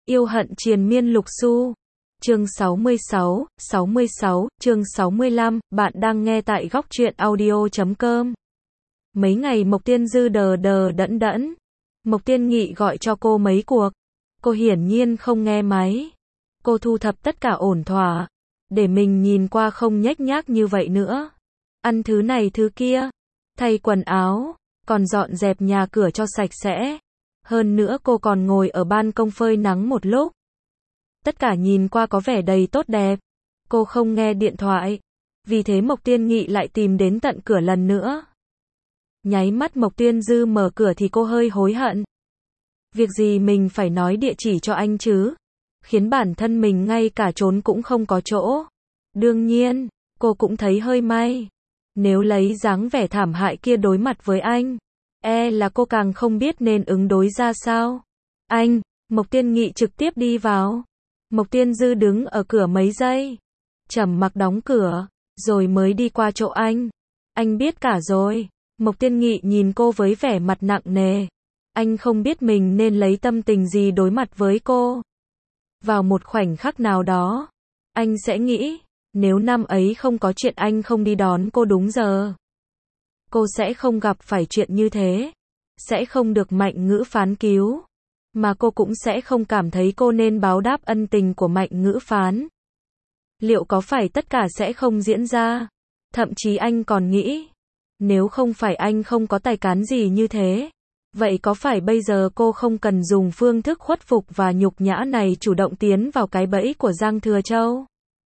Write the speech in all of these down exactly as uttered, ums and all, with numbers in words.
Yêu hận triền miên lục xu. Chương sáu mươi sáu, sáu mươi sáu, chương sáu mươi lăm, bạn đang nghe tại góc truyện audio chấm com. Mấy ngày Mộc Tiên Dư đờ đờ đẫn đẫn. Mộc Tiên Nghị gọi cho cô mấy cuộc. Cô hiển nhiên không nghe máy. Cô thu thập tất cả ổn thỏa. Để mình nhìn qua không nhếch nhác như vậy nữa. Ăn thứ này thứ kia. Thay quần áo. Còn dọn dẹp nhà cửa cho sạch sẽ. Hơn nữa cô còn ngồi ở ban công phơi nắng một lúc. Tất cả nhìn qua có vẻ đầy tốt đẹp. Cô không nghe điện thoại. Vì thế Mộc Tiên Nghị lại tìm đến tận cửa lần nữa. Nháy mắt Mộc Tiên Dư mở cửa thì cô hơi hối hận. Việc gì mình phải nói địa chỉ cho anh chứ? Khiến bản thân mình ngay cả trốn cũng không có chỗ. Đương nhiên, cô cũng thấy hơi may. Nếu lấy dáng vẻ thảm hại kia đối mặt với anh, e là cô càng không biết nên ứng đối ra sao. Anh, Mộc Tiên Nghị trực tiếp đi vào. Mộc Tiên Dư đứng ở cửa mấy giây. Trầm mặc đóng cửa, rồi mới đi qua chỗ anh. Anh biết cả rồi. Mộc Tiên Nghị nhìn cô với vẻ mặt nặng nề. Anh không biết mình nên lấy tâm tình gì đối mặt với cô. Vào một khoảnh khắc nào đó, anh sẽ nghĩ, nếu năm ấy không có chuyện anh không đi đón cô đúng giờ, cô sẽ không gặp phải chuyện như thế. Sẽ không được Mạnh Ngữ Phán cứu. Mà cô cũng sẽ không cảm thấy cô nên báo đáp ân tình của Mạnh Ngữ Phán. Liệu có phải tất cả sẽ không diễn ra? Thậm chí anh còn nghĩ, nếu không phải anh không có tài cán gì như thế, vậy có phải bây giờ cô không cần dùng phương thức khuất phục và nhục nhã này chủ động tiến vào cái bẫy của Giang Thừa Châu?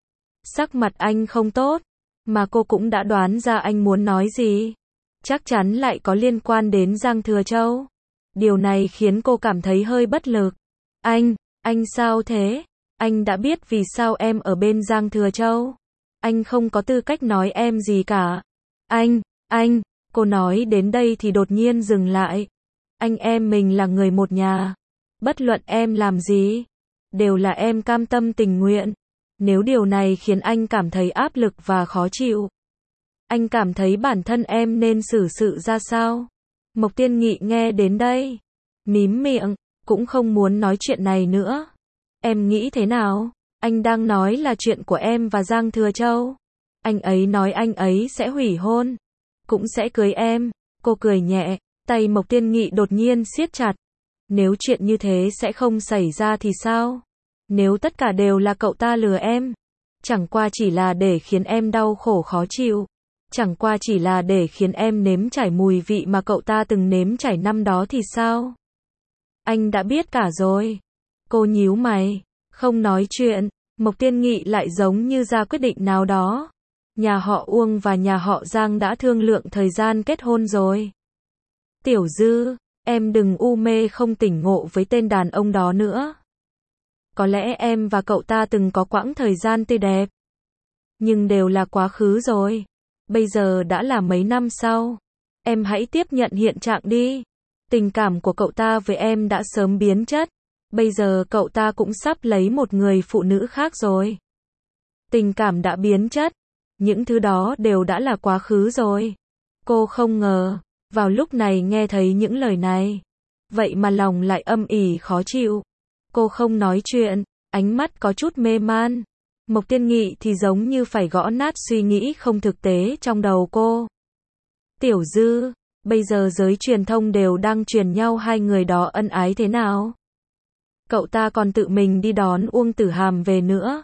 Sắc mặt anh không tốt, mà cô cũng đã đoán ra anh muốn nói gì. Chắc chắn lại có liên quan đến Giang Thừa Châu. Điều này khiến cô cảm thấy hơi bất lực. Anh, anh sao thế? Anh đã biết vì sao em ở bên Giang Thừa Châu. Anh không có tư cách nói em gì cả. Anh, anh, cô nói đến đây thì đột nhiên dừng lại. Anh em mình là người một nhà. Bất luận em làm gì, đều là em cam tâm tình nguyện. Nếu điều này khiến anh cảm thấy áp lực và khó chịu, anh cảm thấy bản thân em nên xử sự ra sao? Mộc Tiên Nghị nghe đến đây, mím miệng, cũng không muốn nói chuyện này nữa. Em nghĩ thế nào? Anh đang nói là chuyện của em và Giang Thừa Châu. Anh ấy nói anh ấy sẽ hủy hôn, cũng sẽ cưới em. Cô cười nhẹ, tay Mộc Tiên Nghị đột nhiên siết chặt. Nếu chuyện như thế sẽ không xảy ra thì sao? Nếu tất cả đều là cậu ta lừa em, chẳng qua chỉ là để khiến em đau khổ khó chịu, chẳng qua chỉ là để khiến em nếm trải mùi vị mà cậu ta từng nếm trải năm đó thì sao? Anh đã biết cả rồi. Cô nhíu mày, không nói chuyện. Mộc Tiên Nghị lại giống như ra quyết định nào đó. Nhà họ Uông và nhà họ Giang đã thương lượng thời gian kết hôn rồi. Tiểu Dư, em đừng u mê không tỉnh ngộ với tên đàn ông đó nữa. Có lẽ em và cậu ta từng có quãng thời gian tươi đẹp, nhưng đều là quá khứ rồi. Bây giờ đã là mấy năm sau. Em hãy tiếp nhận hiện trạng đi. Tình cảm của cậu ta với em đã sớm biến chất. Bây giờ cậu ta cũng sắp lấy một người phụ nữ khác rồi. Tình cảm đã biến chất. Những thứ đó đều đã là quá khứ rồi. Cô không ngờ, vào lúc này nghe thấy những lời này. Vậy mà lòng lại âm ỉ khó chịu. Cô không nói chuyện, ánh mắt có chút mê man. Mộc Tiên Nghị thì giống như phải gõ nát suy nghĩ không thực tế trong đầu cô. Tiểu Dư, bây giờ giới truyền thông đều đang truyền nhau hai người đó ân ái thế nào? Cậu ta còn tự mình đi đón Uông Tử Hàm về nữa.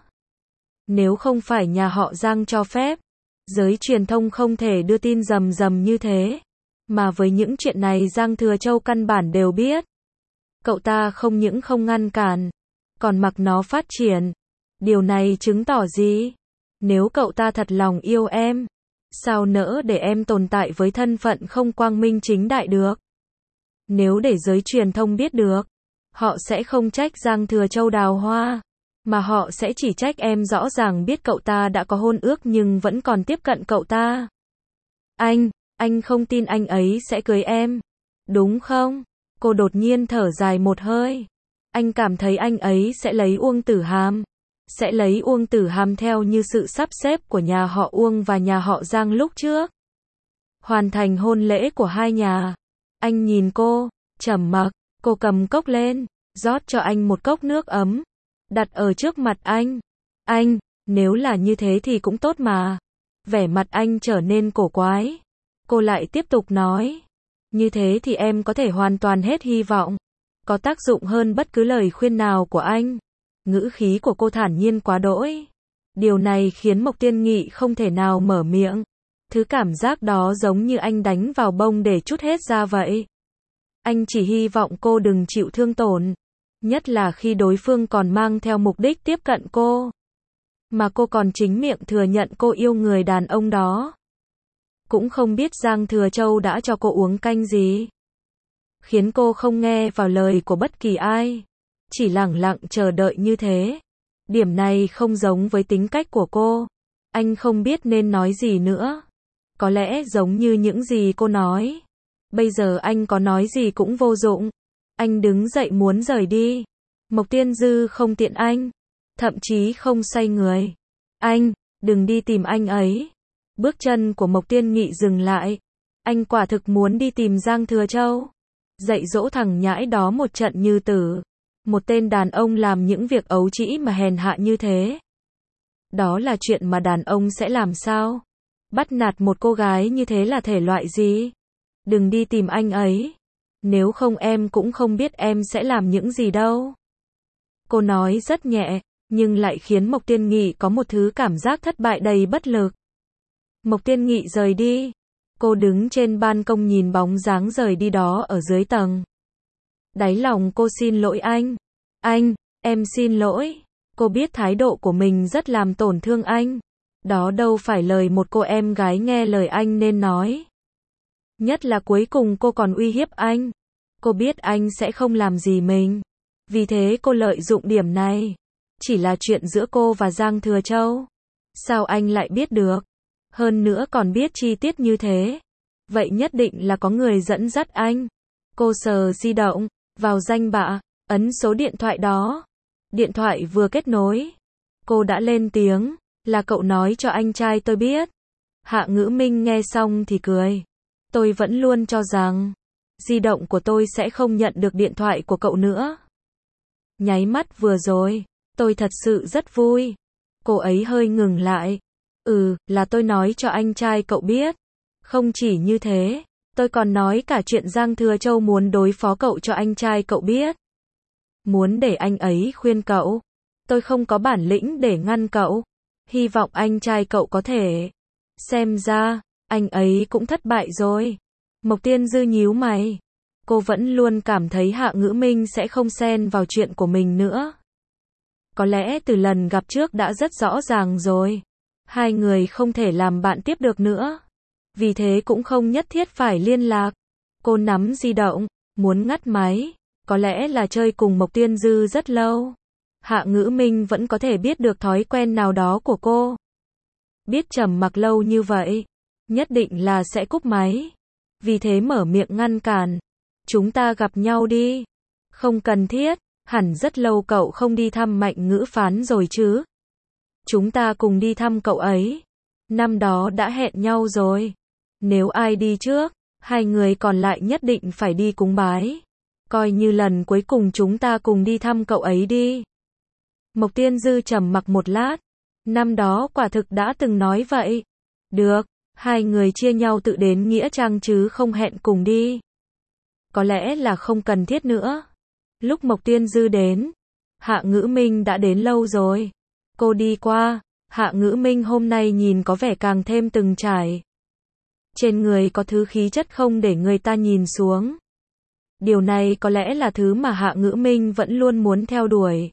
Nếu không phải nhà họ Giang cho phép, giới truyền thông không thể đưa tin rầm rầm như thế. Mà với những chuyện này Giang Thừa Châu căn bản đều biết. Cậu ta không những không ngăn cản, còn mặc nó phát triển. Điều này chứng tỏ gì? Nếu cậu ta thật lòng yêu em, sao nỡ để em tồn tại với thân phận không quang minh chính đại được? Nếu để giới truyền thông biết được, họ sẽ không trách Giang Thừa Châu đào hoa, mà họ sẽ chỉ trách em rõ ràng biết cậu ta đã có hôn ước nhưng vẫn còn tiếp cận cậu ta. Anh, anh không tin anh ấy sẽ cưới em, đúng không? Cô đột nhiên thở dài một hơi. Anh cảm thấy anh ấy sẽ lấy Uông Tử Hàm. Sẽ lấy Uông Tử Hàm theo như sự sắp xếp của nhà họ Uông và nhà họ Giang lúc trước. Hoàn thành hôn lễ của hai nhà. Anh nhìn cô, trầm mặc, cô cầm cốc lên. rót cho anh một cốc nước ấm, đặt ở trước mặt anh. Anh, nếu là như thế thì cũng tốt mà. Vẻ mặt anh trở nên cổ quái. Cô lại tiếp tục nói, như thế thì em có thể hoàn toàn hết hy vọng. Có tác dụng hơn bất cứ lời khuyên nào của anh. Ngữ khí của cô thản nhiên quá đỗi. Điều này khiến Mộc Tiên Nghị không thể nào mở miệng. Thứ cảm giác đó giống như anh đánh vào bông để trút hết ra vậy. Anh chỉ hy vọng cô đừng chịu thương tổn. Nhất là khi đối phương còn mang theo mục đích tiếp cận cô. Mà cô còn chính miệng thừa nhận cô yêu người đàn ông đó. Cũng không biết Giang Thừa Châu đã cho cô uống canh gì. Khiến cô không nghe vào lời của bất kỳ ai. Chỉ lẳng lặng chờ đợi như thế. Điểm này không giống với tính cách của cô. Anh không biết nên nói gì nữa. Có lẽ giống như những gì cô nói. Bây giờ anh có nói gì cũng vô dụng. Anh đứng dậy muốn rời đi. Mộc Tiên Dư không tiện anh. Thậm chí không xoay người. Anh, đừng đi tìm anh ấy. Bước chân của Mộc Tiên Nghị dừng lại. Anh quả thực muốn đi tìm Giang Thừa Châu. Dạy dỗ thằng nhãi đó một trận như tử. Một tên đàn ông làm những việc ấu trĩ mà hèn hạ như thế. Đó là chuyện mà đàn ông sẽ làm sao? Bắt nạt một cô gái như thế là thể loại gì? Đừng đi tìm anh ấy. Nếu không em cũng không biết em sẽ làm những gì đâu. Cô nói rất nhẹ, nhưng lại khiến Mộc Tiên Nghị có một thứ cảm giác thất bại đầy bất lực. Mộc Tiên Nghị rời đi. Cô đứng trên ban công nhìn bóng dáng rời đi đó ở dưới tầng. Đáy lòng cô xin lỗi anh. Anh, em xin lỗi. Cô biết thái độ của mình rất làm tổn thương anh. Đó đâu phải lời một cô em gái nghe lời anh nên nói. Nhất là cuối cùng cô còn uy hiếp anh. Cô biết anh sẽ không làm gì mình. Vì thế cô lợi dụng điểm này. Chỉ là chuyện giữa cô và Giang Thừa Châu. Sao anh lại biết được? Hơn nữa còn biết chi tiết như thế. Vậy nhất định là có người dẫn dắt anh. Cô sờ di động, vào danh bạ, ấn số điện thoại đó. Điện thoại vừa kết nối. Cô đã lên tiếng, là cậu nói cho anh trai tôi biết. Hạ Ngữ Minh nghe xong thì cười. Tôi vẫn luôn cho rằng, di động của tôi sẽ không nhận được điện thoại của cậu nữa. Nháy mắt vừa rồi, tôi thật sự rất vui. Cô ấy hơi ngừng lại. Ừ, là tôi nói cho anh trai cậu biết. Không chỉ như thế, tôi còn nói cả chuyện Giang Thừa Châu muốn đối phó cậu cho anh trai cậu biết. Muốn để anh ấy khuyên cậu. Tôi không có bản lĩnh để ngăn cậu. Hy vọng anh trai cậu có thể. Xem ra, anh ấy cũng thất bại rồi. Mộc Tiên Dư nhíu mày. Cô vẫn luôn cảm thấy Hạ Ngữ Minh sẽ không xen vào chuyện của mình nữa. Có lẽ từ lần gặp trước đã rất rõ ràng rồi. Hai người không thể làm bạn tiếp được nữa. Vì thế cũng không nhất thiết phải liên lạc. Cô nắm di động, muốn ngắt máy. Có lẽ là chơi cùng Mộc Tiên Dư rất lâu. Hạ Ngữ Minh vẫn có thể biết được thói quen nào đó của cô. Biết trầm mặc lâu như vậy, nhất định là sẽ cúp máy. Vì thế mở miệng ngăn cản. Chúng ta gặp nhau đi. Không cần thiết, hẳn rất lâu cậu không đi thăm Mạnh Ngữ Phán rồi chứ. Chúng ta cùng đi thăm cậu ấy. Năm đó đã hẹn nhau rồi. Nếu ai đi trước, hai người còn lại nhất định phải đi cúng bái. Coi như lần cuối cùng chúng ta cùng đi thăm cậu ấy đi. Mộc Tiên Dư trầm mặc một lát. Năm đó quả thực đã từng nói vậy. Được, hai người chia nhau tự đến nghĩa trang chứ không hẹn cùng đi. Có lẽ là không cần thiết nữa. Lúc Mộc Tiên Dư đến, Hạ Ngữ Minh đã đến lâu rồi. Cô đi qua, Hạ Ngữ Minh hôm nay nhìn có vẻ càng thêm từng trải. Trên người có thứ khí chất không để người ta nhìn xuống. Điều này có lẽ là thứ mà Hạ Ngữ Minh vẫn luôn muốn theo đuổi.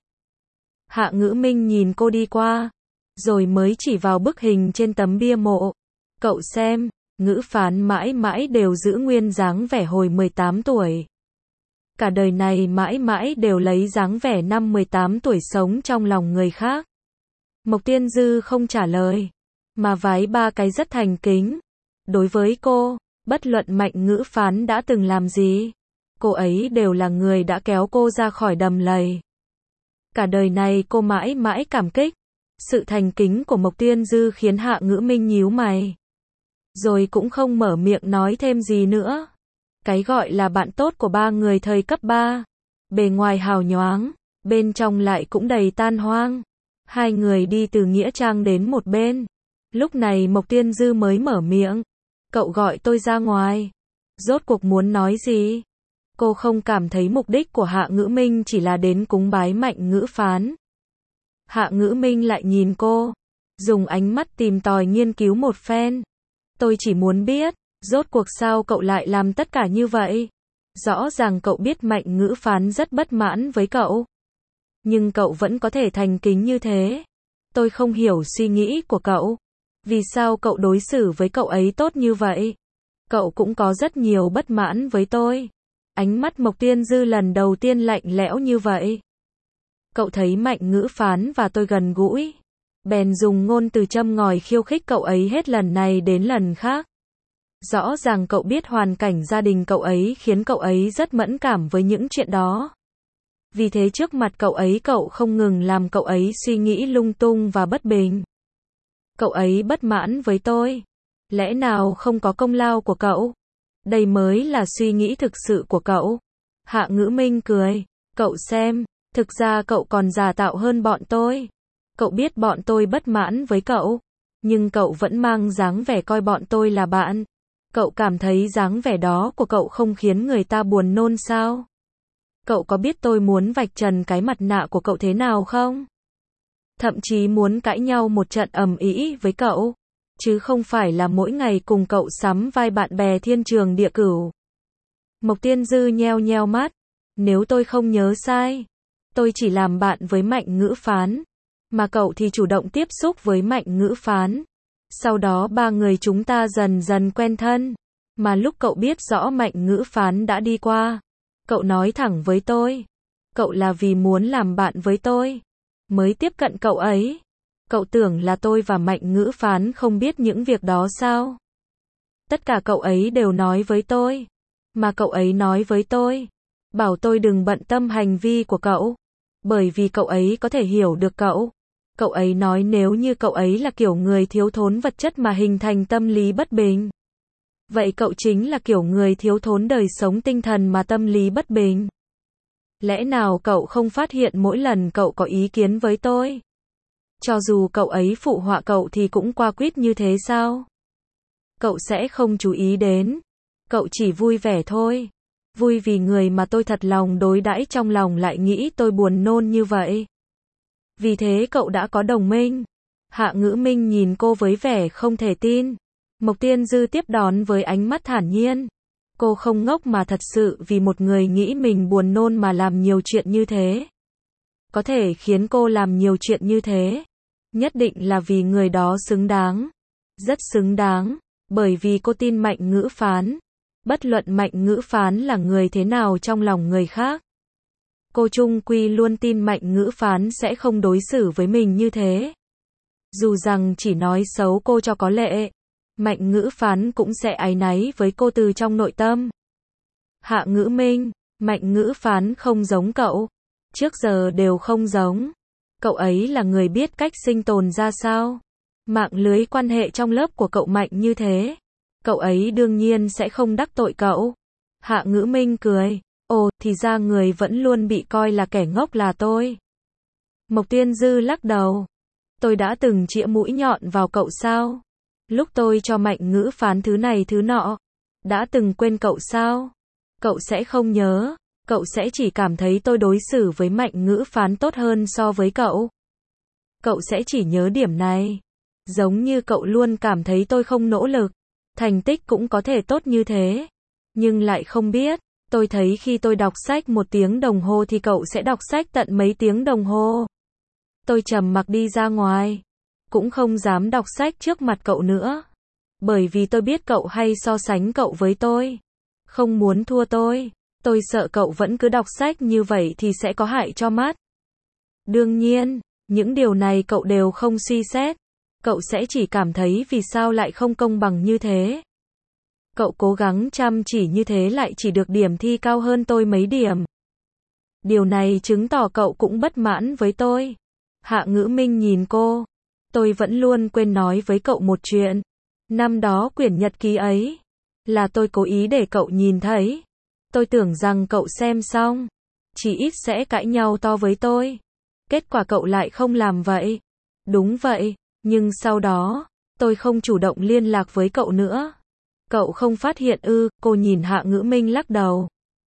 Hạ Ngữ Minh nhìn cô đi qua, rồi mới chỉ vào bức hình trên tấm bia mộ. Cậu xem, Ngữ Phán mãi mãi đều giữ nguyên dáng vẻ hồi mười tám tuổi. Cả đời này mãi mãi đều lấy dáng vẻ năm mười tám tuổi sống trong lòng người khác. Mộc Tiên Dư không trả lời, mà vái ba cái rất thành kính. Đối với cô, bất luận Mạnh Ngữ Phán đã từng làm gì, cô ấy đều là người đã kéo cô ra khỏi đầm lầy. Cả đời này cô mãi mãi cảm kích. Sự thành kính của Mộc Tiên Dư khiến Hạ Ngữ Minh nhíu mày. Rồi cũng không mở miệng nói thêm gì nữa. Cái gọi là bạn tốt của ba người thời cấp ba. Bề ngoài hào nhoáng, bên trong lại cũng đầy tan hoang. Hai người đi từ nghĩa trang đến một bên. Lúc này Mộc Tiên Dư mới mở miệng. Cậu gọi tôi ra ngoài. Rốt cuộc muốn nói gì? Cô không cảm thấy mục đích của Hạ Ngữ Minh chỉ là đến cúng bái Mạnh Ngữ Phán. Hạ Ngữ Minh lại nhìn cô, dùng ánh mắt tìm tòi nghiên cứu một phen. Tôi chỉ muốn biết, rốt cuộc sao cậu lại làm tất cả như vậy? Rõ ràng cậu biết Mạnh Ngữ Phán rất bất mãn với cậu. Nhưng cậu vẫn có thể thành kính như thế. Tôi không hiểu suy nghĩ của cậu. Vì sao cậu đối xử với cậu ấy tốt như vậy? Cậu cũng có rất nhiều bất mãn với tôi. Ánh mắt Mộc Tiên Dư lần đầu tiên lạnh lẽo như vậy. Cậu thấy Mạnh Ngữ Phán và tôi gần gũi. Bèn dùng ngôn từ châm ngòi khiêu khích cậu ấy hết lần này đến lần khác. Rõ ràng cậu biết hoàn cảnh gia đình cậu ấy khiến cậu ấy rất mẫn cảm với những chuyện đó. Vì thế trước mặt cậu ấy cậu không ngừng làm cậu ấy suy nghĩ lung tung và bất bình. Cậu ấy bất mãn với tôi. Lẽ nào không có công lao của cậu? Đây mới là suy nghĩ thực sự của cậu. Hạ Ngữ Minh cười. Cậu xem, thực ra cậu còn giả tạo hơn bọn tôi. Cậu biết bọn tôi bất mãn với cậu. Nhưng cậu vẫn mang dáng vẻ coi bọn tôi là bạn. Cậu cảm thấy dáng vẻ đó của cậu không khiến người ta buồn nôn sao? Cậu có biết tôi muốn vạch trần cái mặt nạ của cậu thế nào không? Thậm chí muốn cãi nhau một trận ầm ĩ với cậu. Chứ không phải là mỗi ngày cùng cậu sắm vai bạn bè thiên trường địa cửu. Mộc Tiên Dư nheo nheo mắt. Nếu tôi không nhớ sai, tôi chỉ làm bạn với Mạnh Ngữ Phán. Mà cậu thì chủ động tiếp xúc với Mạnh Ngữ Phán. Sau đó ba người chúng ta dần dần quen thân. Mà lúc cậu biết rõ Mạnh Ngữ Phán đã đi qua, cậu nói thẳng với tôi. Cậu là vì muốn làm bạn với tôi mới tiếp cận cậu ấy. Cậu tưởng là tôi và Mạnh Ngữ Phán không biết những việc đó sao? Tất cả cậu ấy đều nói với tôi. Mà cậu ấy nói với tôi, bảo tôi đừng bận tâm hành vi của cậu. Bởi vì cậu ấy có thể hiểu được cậu. Cậu ấy nói nếu như cậu ấy là kiểu người thiếu thốn vật chất mà hình thành tâm lý bất bình. Vậy cậu chính là kiểu người thiếu thốn đời sống tinh thần mà tâm lý bất bình. Lẽ nào cậu không phát hiện mỗi lần cậu có ý kiến với tôi? Cho dù cậu ấy phụ họa cậu thì cũng qua quýt như thế sao? Cậu sẽ không chú ý đến. Cậu chỉ vui vẻ thôi. Vui vì người mà tôi thật lòng đối đãi trong lòng lại nghĩ tôi buồn nôn như vậy. Vì thế cậu đã có đồng minh. Hạ Ngữ Minh nhìn cô với vẻ không thể tin. Mộc Tiên Dư tiếp đón với ánh mắt thản nhiên. Cô không ngốc mà thật sự vì một người nghĩ mình buồn nôn mà làm nhiều chuyện như thế. Có thể khiến cô làm nhiều chuyện như thế. Nhất định là vì người đó xứng đáng. Rất xứng đáng. Bởi vì cô tin Mạnh Ngữ Phán. Bất luận Mạnh Ngữ Phán là người thế nào trong lòng người khác. Cô chung quy luôn tin Mạnh Ngữ Phán sẽ không đối xử với mình như thế. Dù rằng chỉ nói xấu cô cho có lệ, Mạnh Ngữ Phán cũng sẽ áy náy với cô từ trong nội tâm. Hạ Ngữ Minh, Mạnh Ngữ Phán không giống cậu. Trước giờ đều không giống. Cậu ấy là người biết cách sinh tồn ra sao. Mạng lưới quan hệ trong lớp của cậu mạnh như thế. Cậu ấy đương nhiên sẽ không đắc tội cậu. Hạ Ngữ Minh cười. Ồ, thì ra người vẫn luôn bị coi là kẻ ngốc là tôi. Mộc Tiên Dư lắc đầu. Tôi đã từng chĩa mũi nhọn vào cậu sao? Lúc tôi cho Mạnh Ngữ Phán thứ này thứ nọ. Đã từng quên cậu sao? Cậu sẽ không nhớ. Cậu sẽ chỉ cảm thấy tôi đối xử với Mạnh Ngữ Phán tốt hơn so với cậu. Cậu sẽ chỉ nhớ điểm này. Giống như cậu luôn cảm thấy tôi không nỗ lực. Thành tích cũng có thể tốt như thế. Nhưng lại không biết. Tôi thấy khi tôi đọc sách một tiếng đồng hồ thì cậu sẽ đọc sách tận mấy tiếng đồng hồ. Tôi trầm mặc đi ra ngoài. Cũng không dám đọc sách trước mặt cậu nữa. Bởi vì tôi biết cậu hay so sánh cậu với tôi. Không muốn thua tôi. Tôi sợ cậu vẫn cứ đọc sách như vậy thì sẽ có hại cho mắt. Đương nhiên, những điều này cậu đều không suy xét. Cậu sẽ chỉ cảm thấy vì sao lại không công bằng như thế. Cậu cố gắng chăm chỉ như thế lại chỉ được điểm thi cao hơn tôi mấy điểm. Điều này chứng tỏ cậu cũng bất mãn với tôi. Hạ Ngữ Minh nhìn cô. Tôi vẫn luôn quên nói với cậu một chuyện. Năm đó quyển nhật ký ấy là tôi cố ý để cậu nhìn thấy. Tôi tưởng rằng cậu xem xong Chỉ ít sẽ cãi nhau to với tôi. Kết quả cậu lại không làm vậy. Đúng vậy, nhưng sau đó, tôi không chủ động liên lạc với cậu nữa. Cậu không phát hiện ư? Cô nhìn Hạ Ngữ Minh lắc đầu.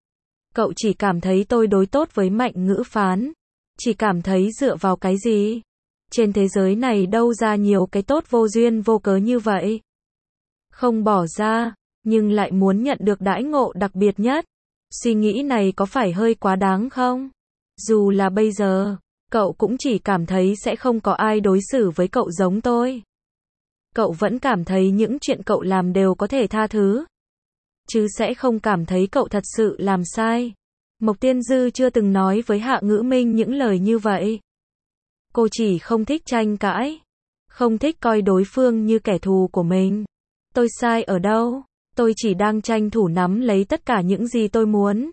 Cậu chỉ cảm thấy tôi đối tốt với Mạnh Ngữ Phán. Chỉ cảm thấy dựa vào cái gì? Trên thế giới này đâu ra nhiều cái tốt vô duyên vô cớ như vậy. Không bỏ ra, nhưng lại muốn nhận được đãi ngộ đặc biệt nhất. Suy nghĩ này có phải hơi quá đáng không? Dù là bây giờ, cậu cũng chỉ cảm thấy sẽ không có ai đối xử với cậu giống tôi. Cậu vẫn cảm thấy những chuyện cậu làm đều có thể tha thứ. Chứ sẽ không cảm thấy cậu thật sự làm sai. Mộc Tiên Dư chưa từng nói với Hạ Ngữ Minh những lời như vậy. Cô chỉ không thích tranh cãi. Không thích coi đối phương như kẻ thù của mình. Tôi sai ở đâu? Tôi chỉ đang tranh thủ nắm lấy tất cả những gì tôi muốn.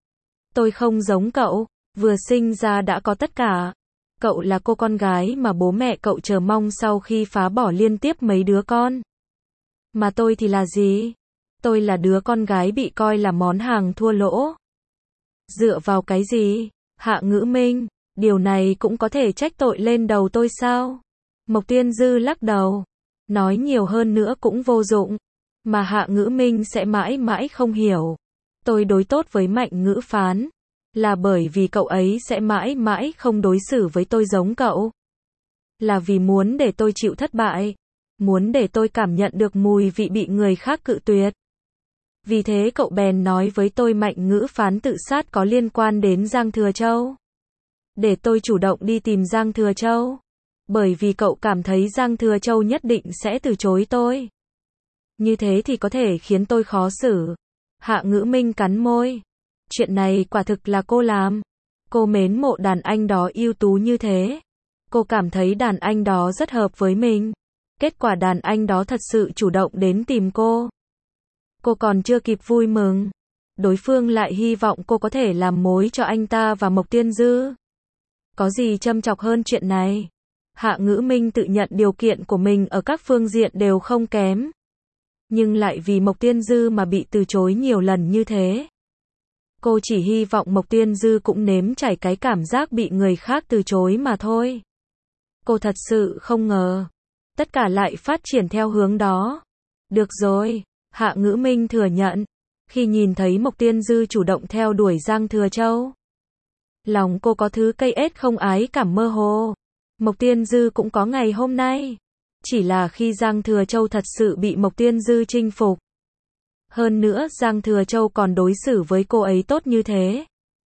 Tôi không giống cậu, vừa sinh ra đã có tất cả. Cậu là cô con gái mà bố mẹ cậu chờ mong sau khi phá bỏ liên tiếp mấy đứa con. Mà tôi thì là gì? Tôi là đứa con gái bị coi là món hàng thua lỗ. Dựa vào cái gì? Hạ Ngữ Minh, điều này cũng có thể trách tội lên đầu tôi sao? Mộc Tiên Dư lắc đầu. Nói nhiều hơn nữa cũng vô dụng. Mà Hạ Ngữ Minh sẽ mãi mãi không hiểu. Tôi đối tốt với Mạnh Ngữ Phán. Là bởi vì cậu ấy sẽ mãi mãi không đối xử với tôi giống cậu. Là vì muốn để tôi chịu thất bại. Muốn để tôi cảm nhận được mùi vị bị người khác cự tuyệt. Vì thế cậu bèn nói với tôi Mạnh Ngữ Phán tự sát có liên quan đến Giang Thừa Châu. Để tôi chủ động đi tìm Giang Thừa Châu. Bởi vì cậu cảm thấy Giang Thừa Châu nhất định sẽ từ chối tôi. Như thế thì có thể khiến tôi khó xử. Hạ Ngữ Minh cắn môi. Chuyện này quả thực là cô làm. Cô mến mộ đàn anh đó ưu tú như thế. Cô cảm thấy đàn anh đó rất hợp với mình. Kết quả đàn anh đó thật sự chủ động đến tìm cô. Cô còn chưa kịp vui mừng. Đối phương lại hy vọng cô có thể làm mối cho anh ta và Mộc Tiên Dư. Có gì châm chọc hơn chuyện này? Hạ Ngữ Minh tự nhận điều kiện của mình ở các phương diện đều không kém. Nhưng lại vì Mộc Tiên Dư mà bị từ chối nhiều lần như thế. Cô chỉ hy vọng Mộc Tiên Dư cũng nếm trải cái cảm giác bị người khác từ chối mà thôi. Cô thật sự không ngờ. Tất cả lại phát triển theo hướng đó. Được rồi, Hạ Ngữ Minh thừa nhận. Khi nhìn thấy Mộc Tiên Dư chủ động theo đuổi Giang Thừa Châu. Lòng cô có thứ cây ết không ái cảm mơ hồ. Mộc Tiên Dư cũng có ngày hôm nay. Chỉ là khi Giang Thừa Châu thật sự bị Mộc Tiên Dư chinh phục. Hơn nữa Giang Thừa Châu còn đối xử với cô ấy tốt như thế.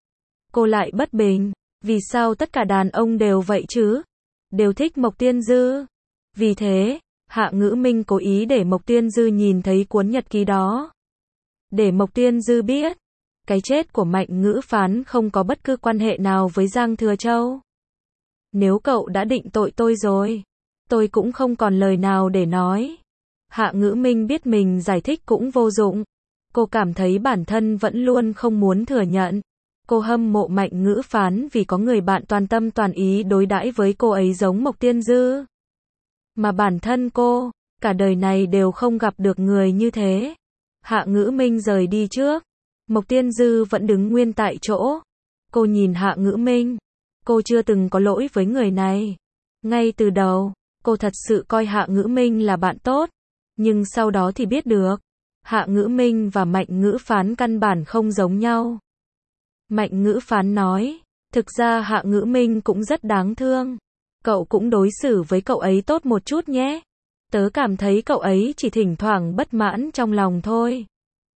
Cô lại bất bình. Vì sao tất cả đàn ông đều vậy chứ? Đều thích Mộc Tiên Dư. Vì thế, Hạ Ngữ Minh cố ý để Mộc Tiên Dư nhìn thấy cuốn nhật ký đó. Để Mộc Tiên Dư biết. Cái chết của Mạnh Ngữ Phán không có bất cứ quan hệ nào với Giang Thừa Châu. Nếu cậu đã định tội tôi rồi. Tôi cũng không còn lời nào để nói. Hạ Ngữ Minh biết mình giải thích cũng vô dụng. Cô cảm thấy bản thân vẫn luôn không muốn thừa nhận. Cô hâm mộ Mạnh Ngữ Phán vì có người bạn toàn tâm toàn ý đối đãi với cô ấy giống Mộc Tiên Dư. Mà bản thân cô, cả đời này đều không gặp được người như thế. Hạ Ngữ Minh rời đi trước. Mộc Tiên Dư vẫn đứng nguyên tại chỗ. Cô nhìn Hạ Ngữ Minh. Cô chưa từng có lỗi với người này. Ngay từ đầu, cô thật sự coi Hạ Ngữ Minh là bạn tốt. Nhưng sau đó thì biết được. Hạ Ngữ Minh và Mạnh Ngữ Phán căn bản không giống nhau. Mạnh Ngữ Phán nói. Thực ra Hạ Ngữ Minh cũng rất đáng thương. Cậu cũng đối xử với cậu ấy tốt một chút nhé. Tớ cảm thấy cậu ấy chỉ thỉnh thoảng bất mãn trong lòng thôi.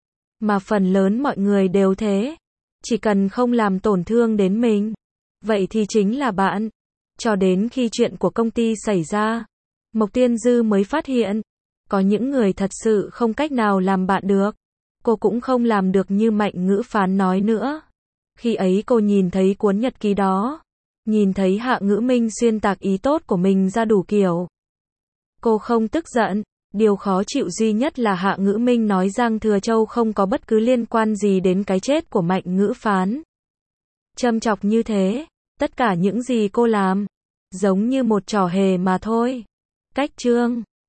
Mà phần lớn mọi người đều thế. Chỉ cần không làm tổn thương đến mình. Vậy thì chính là bạn. Cho đến khi chuyện của công ty xảy ra. Mộc Tiên Dư mới phát hiện. Có những người thật sự không cách nào làm bạn được. Cô cũng không làm được như Mạnh Ngữ Phán nói nữa. Khi ấy cô nhìn thấy cuốn nhật ký đó. Nhìn thấy Hạ Ngữ Minh xuyên tạc ý tốt của mình ra đủ kiểu. Cô không tức giận. Điều khó chịu duy nhất là Hạ Ngữ Minh nói Giang Thừa Châu không có bất cứ liên quan gì đến cái chết của Mạnh Ngữ Phán. Châm chọc như thế. Tất cả những gì cô làm. Giống như một trò hề mà thôi. Cách chương